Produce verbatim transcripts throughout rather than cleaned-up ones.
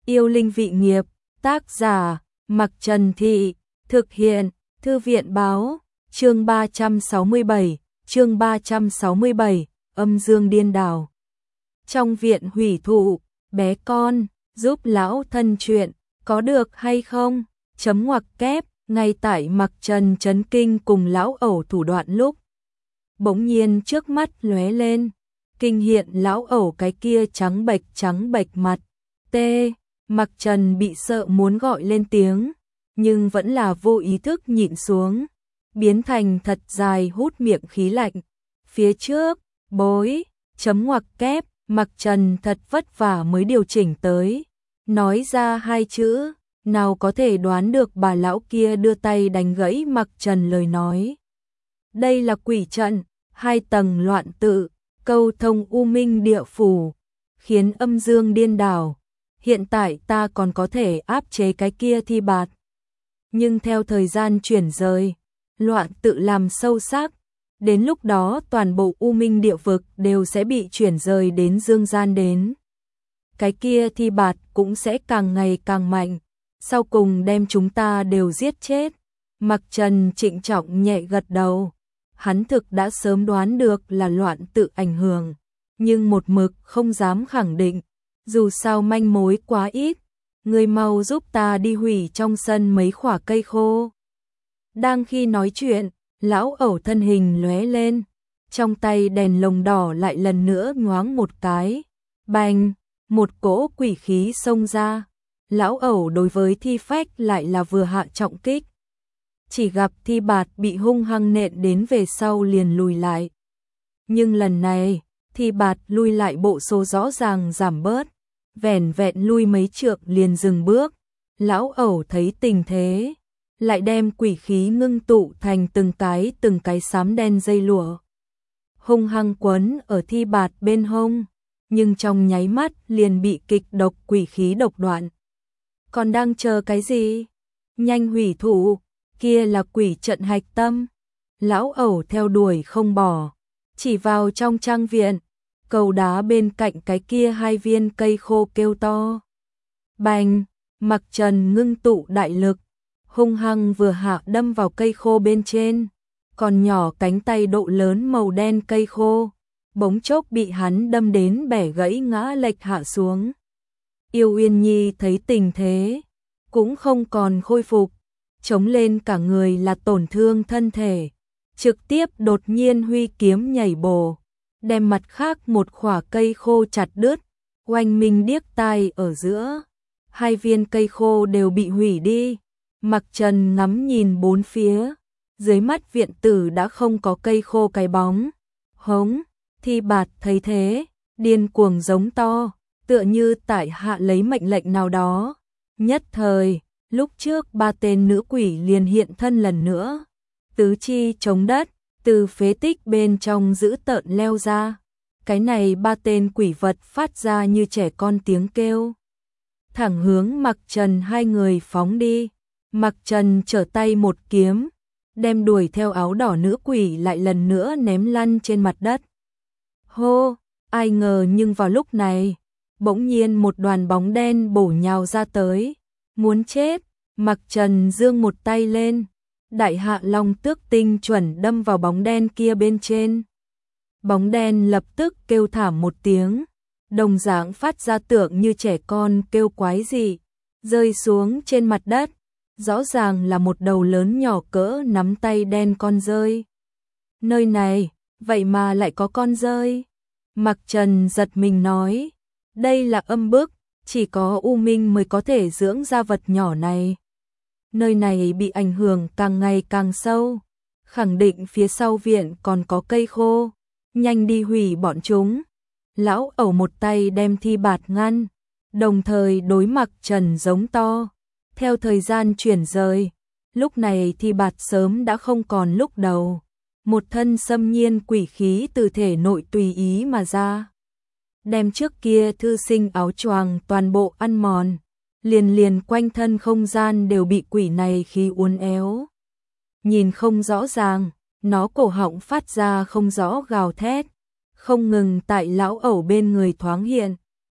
Yêu linh vị nghiệp, tác giả, Mặc Trần Thị, thực hiện, Thư viện báo, chương ba trăm sáu mươi bảy, chương ba trăm sáu mươi bảy, âm dương điên đảo. Trong viện hủy thụ, bé con, giúp lão thân chuyện, có được hay không? Chấm ngoặc kép, ngay tại Mặc Trần chấn kinh cùng lão ẩu thủ đoạn lúc. Bỗng nhiên trước mắt lóe lên, kinh hiện lão ẩu cái kia trắng bệch trắng bệch mặt. Tê, Mặc Trần bị sợ muốn gọi lên tiếng, nhưng vẫn là vô ý thức nhịn xuống, biến thành thật dài hút miệng khí lạnh. Phía trước, bối, chấm ngoặc kép, Mặc Trần thật vất vả mới điều chỉnh tới, nói ra hai chữ, nào có thể đoán được bà lão kia đưa tay đánh gãy Mặc Trần lời nói. Đây là quỷ trận, hai tầng loạn tự, câu thông u minh địa phủ, khiến âm dương điên đảo. Hiện tại ta còn có thể áp chế cái kia thi bạt. Nhưng theo thời gian chuyển rời, loạn tự làm sâu sắc, đến lúc đó toàn bộ u minh địa vực đều sẽ bị chuyển rời đến dương gian đến. Cái kia thi bạt cũng sẽ càng ngày càng mạnh, sau cùng đem chúng ta đều giết chết. Mặc Trần trịnh trọng nhẹ gật đầu, hắn thực đã sớm đoán được là loạn tự ảnh hưởng, nhưng một mực không dám khẳng định. Dù sao manh mối quá ít, người mau giúp ta đi hủy trong sân mấy khỏa cây khô. Đang khi nói chuyện, lão ẩu thân hình lóe lên, trong tay đèn lồng đỏ lại lần nữa nhoáng một cái, bành, một cỗ quỷ khí xông ra. Lão ẩu đối với thi phách lại là vừa hạ trọng kích. Chỉ gặp thi bạt bị hung hăng nện đến về sau liền lùi lại. Nhưng lần này, thi bạt lui lại bộ số rõ ràng giảm bớt. Vẻn vẹn lui mấy trượng liền dừng bước. Lão ẩu thấy tình thế, lại đem quỷ khí ngưng tụ thành từng cái từng cái xám đen dây lụa, hung hăng quấn ở thi bạt bên hông, nhưng trong nháy mắt liền bị kịch độc quỷ khí độc đoạn. Còn đang chờ cái gì? Nhanh hủy thủ, kia là quỷ trận hạch tâm. Lão ẩu theo đuổi không bỏ, chỉ vào trong trang viện. Cầu đá bên cạnh cái kia hai viên cây khô kêu to. Bành, Mặc Trần ngưng tụ đại lực, hung hăng vừa hạ đâm vào cây khô bên trên, còn nhỏ cánh tay độ lớn màu đen cây khô, bỗng chốc bị hắn đâm đến bẻ gãy ngã lệch hạ xuống. Yêu Uyên Nhi thấy tình thế, cũng không còn khôi phục, chống lên cả người là tổn thương thân thể, trực tiếp đột nhiên huy kiếm nhảy bổ, đem mặt khác một khỏa cây khô chặt đứt, oanh minh điếc tai ở giữa. Hai viên cây khô đều bị hủy đi. Mặc Trần ngắm nhìn bốn phía, dưới mắt viện tử đã không có cây khô cái bóng. Hống, thi bạt thấy thế, điên cuồng giống to, tựa như tại hạ lấy mệnh lệnh nào đó. Nhất thời, lúc trước ba tên nữ quỷ liền hiện thân lần nữa, tứ chi chống đất, từ phế tích bên trong dữ tợn leo ra. Cái này ba tên quỷ vật phát ra như trẻ con tiếng kêu, thẳng hướng Mặc Trần hai người phóng đi. Mặc Trần trở tay một kiếm, đem đuổi theo áo đỏ nữ quỷ lại lần nữa ném lăn trên mặt đất. Hô, ai ngờ nhưng vào lúc này, bỗng nhiên một đoàn bóng đen bổ nhào ra tới, muốn chết. Mặc Trần giương một tay lên, đại hạ long tước tinh chuẩn đâm vào bóng đen kia bên trên. Bóng đen lập tức kêu thảm một tiếng, đồng dạng phát ra tượng như trẻ con kêu quái dị, rơi xuống trên mặt đất. Rõ ràng là một đầu lớn nhỏ cỡ nắm tay đen con dơi. Nơi này, vậy mà lại có con dơi. Mặc Trần giật mình nói, đây là âm bức, chỉ có U Minh mới có thể dưỡng ra vật nhỏ này. Nơi này bị ảnh hưởng càng ngày càng sâu, khẳng định phía sau viện còn có cây khô, nhanh đi hủy bọn chúng. Lão ẩu một tay đem thi bạt ngăn, đồng thời đối Mặc Trần giống to. Theo thời gian chuyển rời, lúc này thi bạt sớm đã không còn lúc đầu, một thân xâm nhiên quỷ khí từ thể nội tùy ý mà ra, đem trước kia thư sinh áo choàng toàn bộ ăn mòn, liền liền quanh thân không gian đều bị quỷ này khí uốn éo. Nhìn không rõ ràng, nó cổ họng phát ra không rõ gào thét, không ngừng tại lão ẩu bên người thoáng hiện,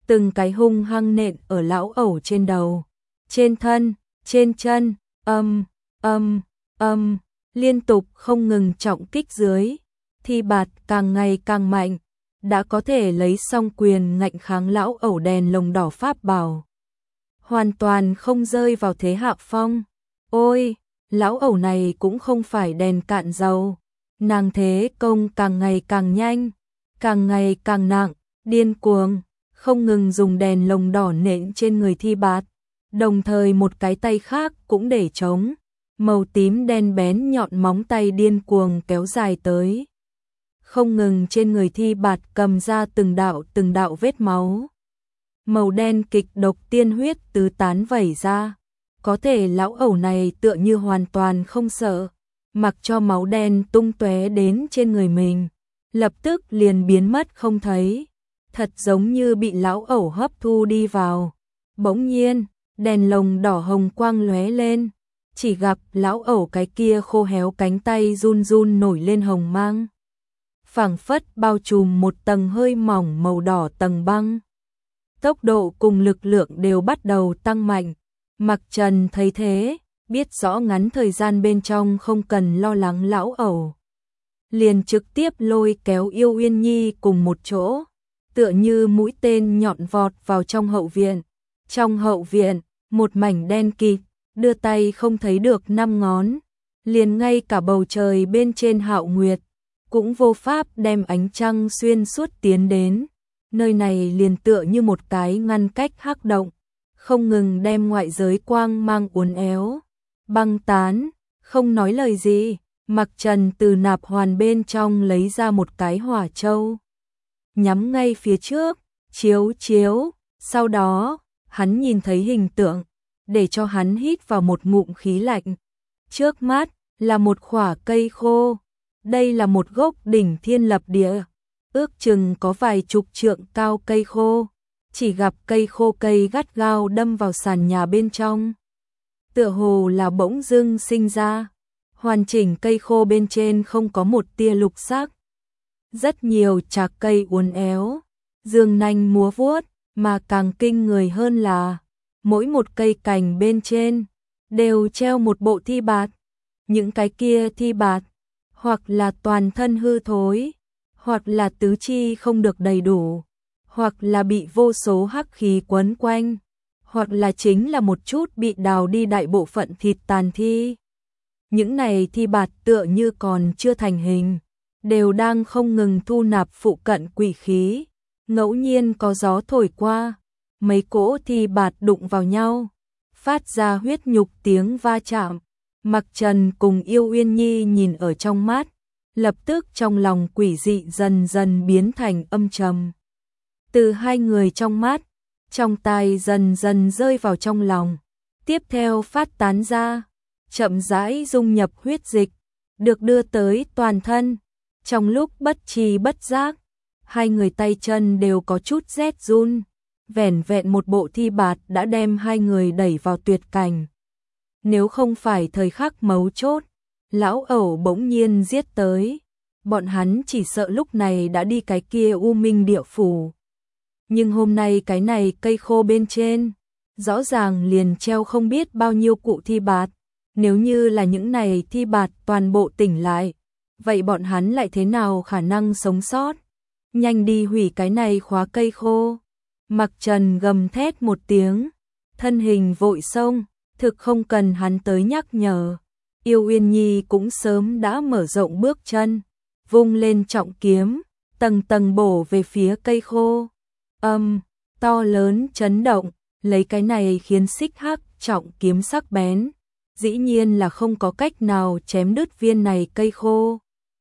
từng cái hung hăng nện ở lão ẩu trên đầu, trên thân, trên chân, âm, âm, âm, liên tục không ngừng trọng kích dưới, thi bạt càng ngày càng mạnh, đã có thể lấy song quyền ngạnh kháng lão ẩu đèn lồng đỏ pháp bảo. Hoàn toàn không rơi vào thế hạ phong. Ôi, lão ẩu này cũng không phải đèn cạn dầu. Nàng thế công càng ngày càng nhanh, càng ngày càng nặng, điên cuồng, không ngừng dùng đèn lồng đỏ nện trên người thi bạt, đồng thời một cái tay khác cũng để trống, màu tím đen bén nhọn móng tay điên cuồng kéo dài tới. Không ngừng trên người thi bạt cầm ra từng đạo từng đạo vết máu. Màu đen kịch độc tiên huyết tứ tán vẩy ra, có thể lão ẩu này tựa như hoàn toàn không sợ, mặc cho máu đen tung tóe đến trên người mình, lập tức liền biến mất không thấy, thật giống như bị lão ẩu hấp thu đi vào. Bỗng nhiên, đèn lồng đỏ hồng quang lóe lên, chỉ gặp lão ẩu cái kia khô héo cánh tay run run nổi lên hồng mang, phảng phất bao trùm một tầng hơi mỏng màu đỏ tầng băng. Tốc độ cùng lực lượng đều bắt đầu tăng mạnh. Mặc Trần thấy thế, biết rõ ngắn thời gian bên trong không cần lo lắng lão ẩu, liền trực tiếp lôi kéo Yêu Uyên Nhi cùng một chỗ, tựa như mũi tên nhọn vọt vào trong hậu viện. Trong hậu viện, một mảnh đen kịt, đưa tay không thấy được năm ngón, liền ngay cả bầu trời bên trên Hạo Nguyệt cũng vô pháp đem ánh trăng xuyên suốt tiến đến. Nơi này liền tựa như một cái ngăn cách hắc động, không ngừng đem ngoại giới quang mang uốn éo, băng tán, không nói lời gì. Mặc Trần từ nạp hoàn bên trong lấy ra một cái hỏa châu, nhắm ngay phía trước, chiếu chiếu, sau đó, hắn nhìn thấy hình tượng, để cho hắn hít vào một ngụm khí lạnh. Trước mắt, là một khỏa cây khô, đây là một gốc đỉnh thiên lập địa, ước chừng có vài chục trượng cao cây khô, chỉ gặp cây khô cây gắt gao đâm vào sàn nhà bên trong. Tựa hồ là bỗng dưng sinh ra, hoàn chỉnh cây khô bên trên không có một tia lục sắc. Rất nhiều chạc cây uốn éo, dương nanh múa vuốt, mà càng kinh người hơn là, mỗi một cây cành bên trên, đều treo một bộ thi bạt. Những cái kia thi bạt, hoặc là toàn thân hư thối, hoặc là tứ chi không được đầy đủ, hoặc là bị vô số hắc khí quấn quanh, hoặc là chính là một chút bị đào đi đại bộ phận thịt tàn thi. Những này thi bạt tựa như còn chưa thành hình, đều đang không ngừng thu nạp phụ cận quỷ khí. Ngẫu nhiên có gió thổi qua, mấy cỗ thi bạt đụng vào nhau, phát ra huyết nhục tiếng va chạm. Mặc Trần cùng Yêu Uyên Nhi nhìn ở trong mắt, lập tức trong lòng quỷ dị dần dần biến thành âm trầm. Từ hai người trong mắt, trong tai dần dần rơi vào trong lòng, tiếp theo phát tán ra, chậm rãi dung nhập huyết dịch, được đưa tới toàn thân. Trong lúc bất tri bất giác, hai người tay chân đều có chút rét run, vẻn vẹn một bộ thi bạt đã đem hai người đẩy vào tuyệt cảnh. Nếu không phải thời khắc mấu chốt, lão ẩu bỗng nhiên giết tới, bọn hắn chỉ sợ lúc này đã đi cái kia U Minh địa phủ. Nhưng hôm nay cái này cây khô bên trên, rõ ràng liền treo không biết bao nhiêu cụ thi bạt. Nếu như là những này thi bạt toàn bộ tỉnh lại, vậy bọn hắn lại thế nào khả năng sống sót? Nhanh đi hủy cái này khóa cây khô. Mặc Trần gầm thét một tiếng, thân hình vội xông, thực không cần hắn tới nhắc nhở. Yêu Uyên Nhi cũng sớm đã mở rộng bước chân, vung lên trọng kiếm, tầng tầng bổ về phía cây khô. Âm, to lớn chấn động, lấy cái này khiến xích hắc trọng kiếm sắc bén, dĩ nhiên là không có cách nào chém đứt viên này cây khô.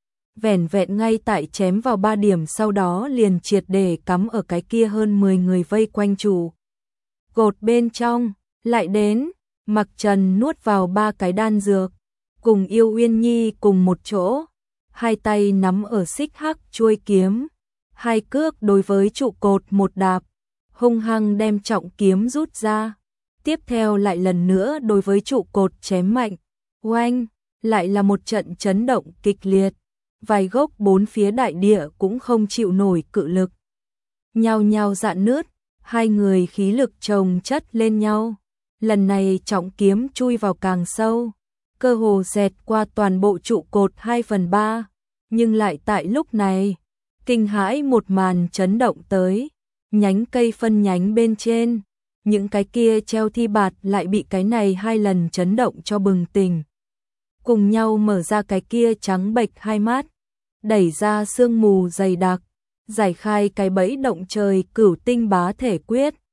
Vẻn vẹn ngay tại chém vào ba điểm sau đó liền triệt để cắm ở cái kia hơn mười người vây quanh chủ cột bên trong. Lại đến, Mặc Trần nuốt vào ba cái đan dược, cùng Yêu Uyên Nhi cùng một chỗ, hai tay nắm ở xích hắc chuôi kiếm, hai cước đối với trụ cột một đạp, hung hăng đem trọng kiếm rút ra, tiếp theo lại lần nữa đối với trụ cột chém mạnh. Oanh, lại là một trận chấn động kịch liệt, vài gốc bốn phía đại địa cũng không chịu nổi cự lực, nhao nhao rạn nứt, Hai người khí lực chồng chất lên nhau. Lần này trọng kiếm chui vào càng sâu, cơ hồ dẹt qua toàn bộ trụ cột hai phần ba. Nhưng lại tại lúc này, kinh hãi một màn chấn động tới. Nhánh cây phân nhánh bên trên, những cái kia treo thi bạt lại bị cái này hai lần chấn động cho bừng tỉnh. Cùng nhau mở ra cái kia trắng bệch hai mắt, đẩy ra sương mù dày đặc, giải khai cái bẫy động trời cửu tinh bá thể quyết.